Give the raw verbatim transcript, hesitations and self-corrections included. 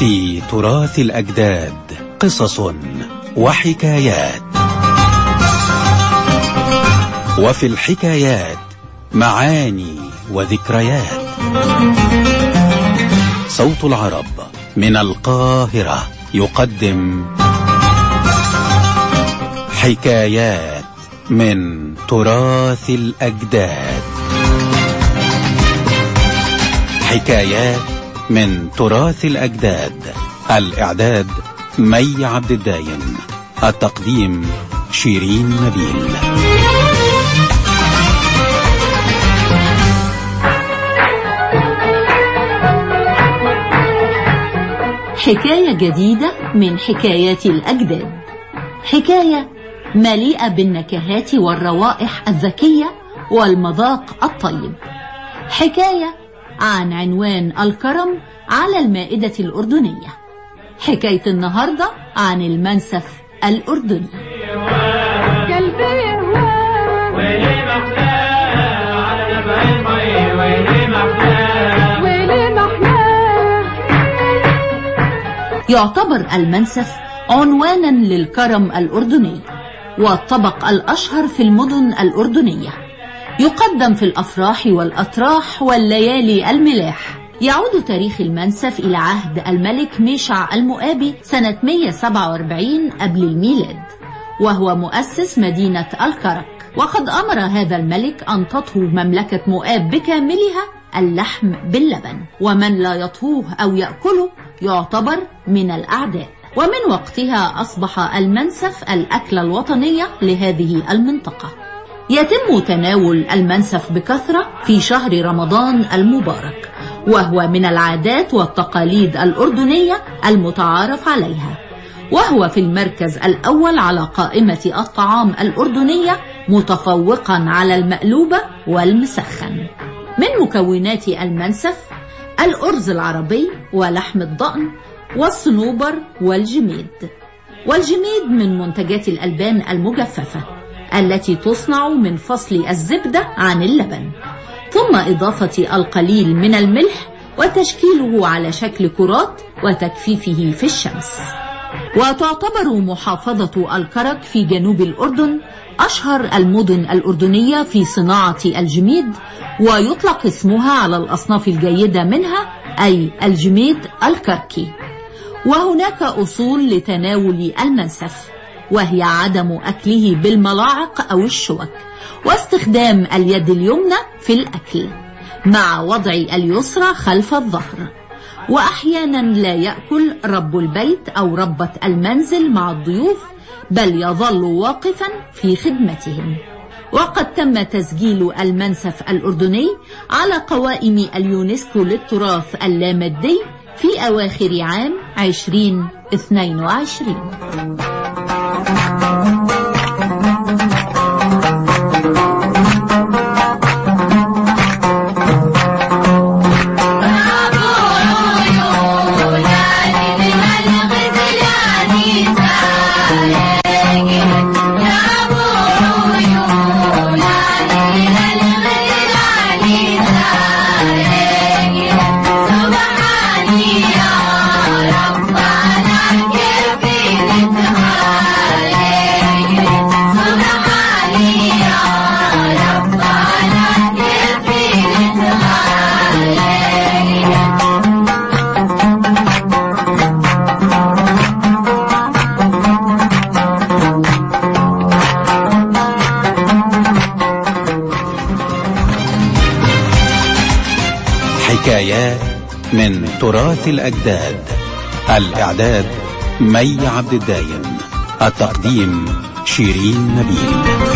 في تراث الأجداد قصص وحكايات، وفي الحكايات معاني وذكريات. صوت العرب من القاهرة يقدم حكايات من تراث الأجداد. حكايات من تراث الأجداد. الإعداد مي عبد الدايم، التقديم شيرين نبيل. حكاية جديدة من حكايات الأجداد، حكاية مليئة بالنكهات والروائح الذكية والمذاق الطيب، حكاية عن عنوان الكرم على المائدة الأردنية. حكاية النهاردة عن المنسف الأردني. يعتبر المنسف عنوانا للكرم الأردني، والطبق الأشهر في المدن الأردنية، يقدم في الأفراح والأتراح والليالي الملاح. يعود تاريخ المنسف إلى عهد الملك ميشع المؤابي سنة مئة وسبعة وأربعين قبل الميلاد، وهو مؤسس مدينة الكرك. وقد أمر هذا الملك أن تطهو مملكة مؤاب بكاملها اللحم باللبن، ومن لا يطهوه أو يأكله يعتبر من الأعداء. ومن وقتها أصبح المنسف الأكلة الوطنية لهذه المنطقة. يتم تناول المنسف بكثرة في شهر رمضان المبارك، وهو من العادات والتقاليد الأردنية المتعارف عليها، وهو في المركز الأول على قائمة الطعام الأردنية، متفوقا على المقلوبة والمسخن. من مكونات المنسف الأرز العربي ولحم الضأن والصنوبر والجميد. والجميد من منتجات الألبان المجففة التي تصنع من فصل الزبدة عن اللبن، ثم إضافة القليل من الملح وتشكيله على شكل كرات وتجفيفه في الشمس. وتعتبر محافظة الكرك في جنوب الأردن أشهر المدن الأردنية في صناعة الجميد، ويطلق اسمها على الأصناف الجيدة منها، أي الجميد الكركي. وهناك أصول لتناول المنسف، وهي عدم أكله بالملاعق أو الشوك، واستخدام اليد اليمنى في الأكل مع وضع اليسرى خلف الظهر. وأحيانا لا يأكل رب البيت أو ربة المنزل مع الضيوف، بل يظل واقفا في خدمتهم. وقد تم تسجيل المنسف الأردني على قوائم اليونسكو للتراث اللامادي في أواخر عام عشرين اثنين وعشرين. حكايات من تراث الأجداد. الإعداد مي عبد الدايم، التقديم شيرين نبيل.